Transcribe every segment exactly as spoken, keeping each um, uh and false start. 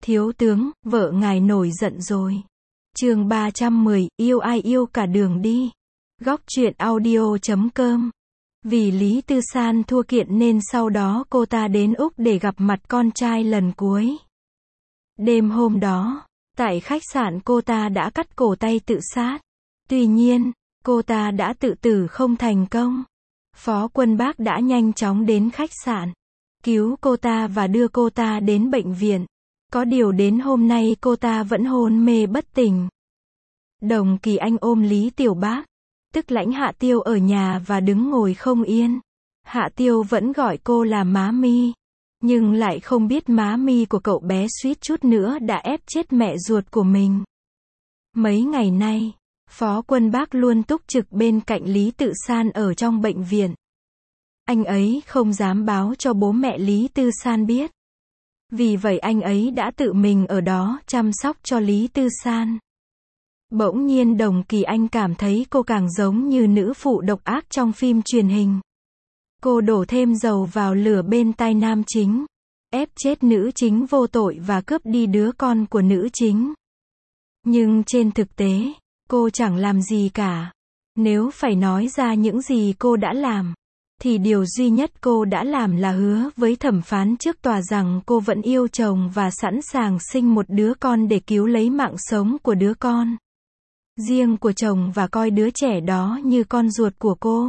Thiếu tướng, vợ ngài nổi giận rồi. Chương ba trăm mười, yêu ai yêu cả đường đi. Góc truyện audio chấm com. Vì Lý Tư San thua kiện nên sau đó cô ta đến Úc để gặp mặt con trai lần cuối. Đêm hôm đó, tại khách sạn cô ta đã cắt cổ tay tự sát. Tuy nhiên, cô ta đã tự tử không thành công. Phó Quân Bác đã nhanh chóng đến khách sạn, cứu cô ta và đưa cô ta đến bệnh viện. Có điều đến hôm nay cô ta vẫn hôn mê bất tỉnh. Đồng Kỳ Anh ôm Lý Tiểu Bác, tức lãnh Hạ Tiêu ở nhà và đứng ngồi không yên. Hạ Tiêu vẫn gọi cô là má mi, nhưng lại không biết má mi của cậu bé suýt chút nữa đã ép chết mẹ ruột của mình. Mấy ngày nay, Phó Quân Bác luôn túc trực bên cạnh Lý Tự San ở trong bệnh viện. Anh ấy không dám báo cho bố mẹ Lý Tư San biết. Vì vậy anh ấy đã tự mình ở đó chăm sóc cho Lý Tư San. Bỗng nhiên Đồng Kỳ Anh cảm thấy cô càng giống như nữ phụ độc ác trong phim truyền hình. Cô đổ thêm dầu vào lửa bên tai nam chính, ép chết nữ chính vô tội và cướp đi đứa con của nữ chính. Nhưng trên thực tế, cô chẳng làm gì cả. Nếu phải nói ra những gì cô đã làm, thì điều duy nhất cô đã làm là hứa với thẩm phán trước tòa rằng cô vẫn yêu chồng và sẵn sàng sinh một đứa con để cứu lấy mạng sống của đứa con riêng của chồng và coi đứa trẻ đó như con ruột của cô.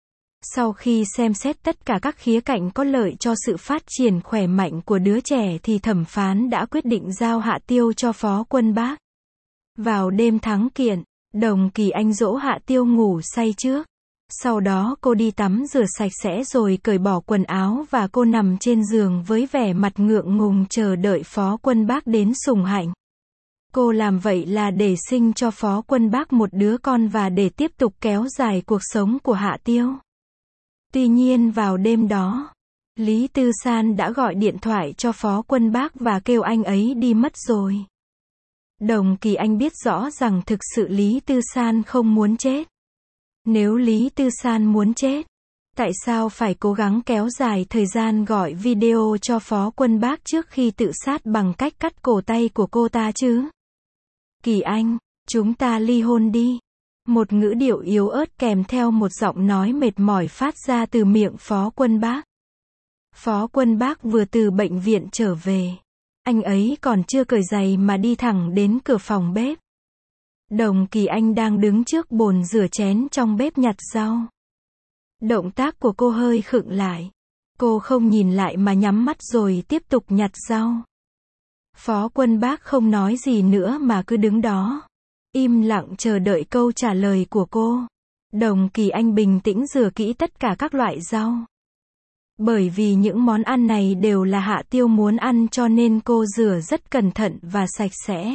Sau khi xem xét tất cả các khía cạnh có lợi cho sự phát triển khỏe mạnh của đứa trẻ thì thẩm phán đã quyết định giao Hạ Tiêu cho Phó Quân Bác. Vào đêm thắng kiện, Đồng Kỳ Anh dỗ Hạ Tiêu ngủ say trước. Sau đó cô đi tắm rửa sạch sẽ rồi cởi bỏ quần áo và cô nằm trên giường với vẻ mặt ngượng ngùng chờ đợi Phó Quân Bác đến sủng hạnh. Cô làm vậy là để sinh cho Phó Quân Bác một đứa con và để tiếp tục kéo dài cuộc sống của Hạ Tiêu. Tuy nhiên vào đêm đó, Lý Tư San đã gọi điện thoại cho Phó Quân Bác và kêu anh ấy đi mất rồi. Đồng Kỳ Anh biết rõ rằng thực sự Lý Tư San không muốn chết. Nếu Lý Tư San muốn chết, tại sao phải cố gắng kéo dài thời gian gọi video cho Phó Quân Bác trước khi tự sát bằng cách cắt cổ tay của cô ta chứ? Kỳ Anh, chúng ta ly hôn đi. Một ngữ điệu yếu ớt kèm theo một giọng nói mệt mỏi phát ra từ miệng Phó Quân Bác. Phó Quân Bác vừa từ bệnh viện trở về. Anh ấy còn chưa cởi giày mà đi thẳng đến cửa phòng bếp. Đồng Kỳ Anh đang đứng trước bồn rửa chén trong bếp nhặt rau. Động tác của cô hơi khựng lại. Cô không nhìn lại mà nhắm mắt rồi tiếp tục nhặt rau. Phó Quân Bác không nói gì nữa mà cứ đứng đó, im lặng chờ đợi câu trả lời của cô. Đồng Kỳ Anh bình tĩnh rửa kỹ tất cả các loại rau. Bởi vì những món ăn này đều là Hạ Tiêu muốn ăn cho nên cô rửa rất cẩn thận và sạch sẽ.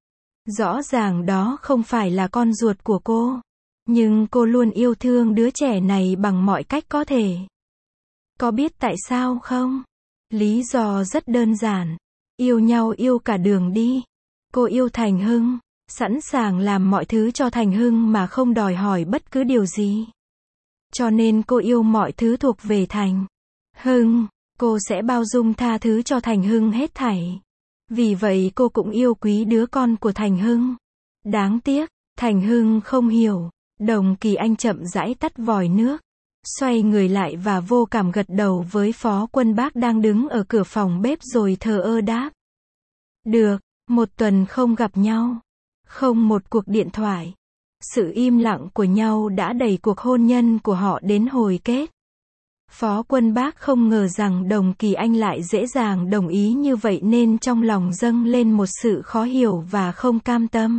Rõ ràng đó không phải là con ruột của cô, nhưng cô luôn yêu thương đứa trẻ này bằng mọi cách có thể. Có biết tại sao không? Lý do rất đơn giản. Yêu nhau yêu cả đường đi. Cô yêu Thành Hưng, sẵn sàng làm mọi thứ cho Thành Hưng mà không đòi hỏi bất cứ điều gì. Cho nên cô yêu mọi thứ thuộc về Thành Hưng. Cô sẽ bao dung tha thứ cho Thành Hưng hết thảy. Vì vậy cô cũng yêu quý đứa con của Thành Hưng. Đáng tiếc, Thành Hưng không hiểu. Đồng Kỳ Anh chậm rãi tắt vòi nước, xoay người lại và vô cảm gật đầu với Phó Quân Bác đang đứng ở cửa phòng bếp rồi thờ ơ đáp. Được, một tuần không gặp nhau, không một cuộc điện thoại. Sự im lặng của nhau đã đẩy cuộc hôn nhân của họ đến hồi kết. Phó Quân Bác không ngờ rằng Đồng Kỳ Anh lại dễ dàng đồng ý như vậy nên trong lòng dâng lên một sự khó hiểu và không cam tâm.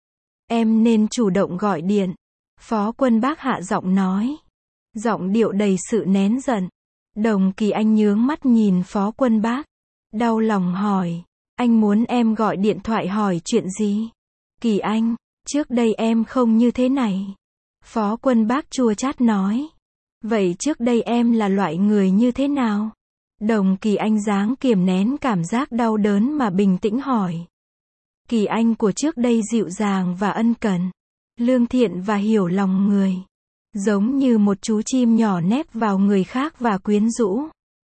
Em nên chủ động gọi điện. Phó Quân Bác hạ giọng nói. Giọng điệu đầy sự nén giận. Đồng Kỳ Anh nhướng mắt nhìn Phó Quân Bác, đau lòng hỏi. Anh muốn em gọi điện thoại hỏi chuyện gì? Kỳ Anh, trước đây em không như thế này. Phó Quân Bác chua chát nói. Vậy trước đây em là loại người như thế nào? Đồng Kỳ Anh dáng kiềm nén cảm giác đau đớn mà bình tĩnh hỏi. Kỳ Anh của trước đây dịu dàng và ân cần, lương thiện và hiểu lòng người. Giống như một chú chim nhỏ nép vào người khác và quyến rũ.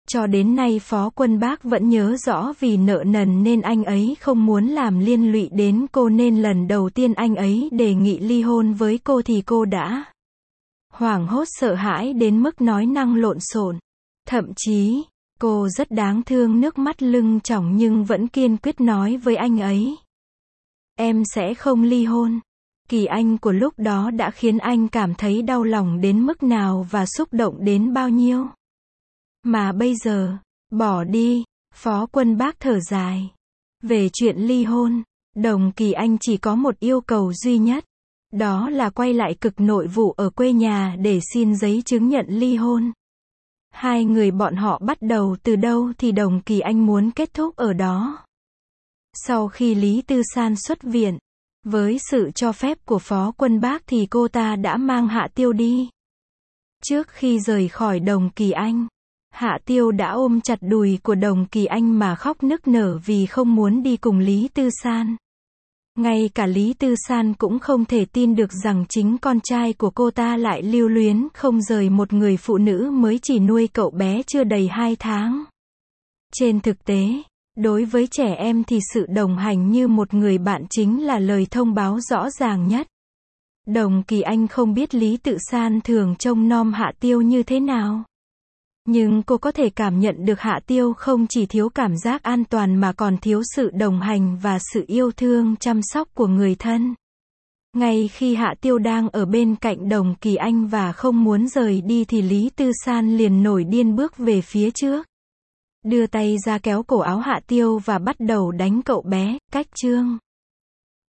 Cho đến nay Phó Quân Bác vẫn nhớ rõ vì nợ nần nên anh ấy không muốn làm liên lụy đến cô nên lần đầu tiên anh ấy đề nghị ly hôn với cô thì cô đã hoảng hốt sợ hãi đến mức nói năng lộn xộn. Thậm chí, cô rất đáng thương nước mắt lưng tròng nhưng vẫn kiên quyết nói với anh ấy. Em sẽ không ly hôn. Kỳ Anh của lúc đó đã khiến anh cảm thấy đau lòng đến mức nào và xúc động đến bao nhiêu. Mà bây giờ, bỏ đi, Phó Quân Bác thở dài. Về chuyện ly hôn, Đồng Kỳ Anh chỉ có một yêu cầu duy nhất. Đó là quay lại Cục Nội vụ ở quê nhà để xin giấy chứng nhận ly hôn. Hai người bọn họ bắt đầu từ đâu thì Đồng Kỳ Anh muốn kết thúc ở đó. Sau khi Lý Tư San xuất viện, với sự cho phép của Phó Quân Bác thì cô ta đã mang Hạ Tiêu đi. Trước khi rời khỏi Đồng Kỳ Anh, Hạ Tiêu đã ôm chặt đùi của Đồng Kỳ Anh mà khóc nức nở vì không muốn đi cùng Lý Tư San. Ngay cả Lý Tư San cũng không thể tin được rằng chính con trai của cô ta lại lưu luyến không rời một người phụ nữ mới chỉ nuôi cậu bé chưa đầy hai tháng. Trên thực tế, đối với trẻ em thì sự đồng hành như một người bạn chính là lời thông báo rõ ràng nhất. Đồng Kỳ Anh không biết Lý Tư San thường trông nom Hạ Tiêu như thế nào. Nhưng cô có thể cảm nhận được Hạ Tiêu không chỉ thiếu cảm giác an toàn mà còn thiếu sự đồng hành và sự yêu thương chăm sóc của người thân. Ngay khi Hạ Tiêu đang ở bên cạnh Đồng Kỳ Anh và không muốn rời đi thì Lý Tư San liền nổi điên bước về phía trước. Đưa tay ra kéo cổ áo Hạ Tiêu và bắt đầu đánh cậu bé, cách chương.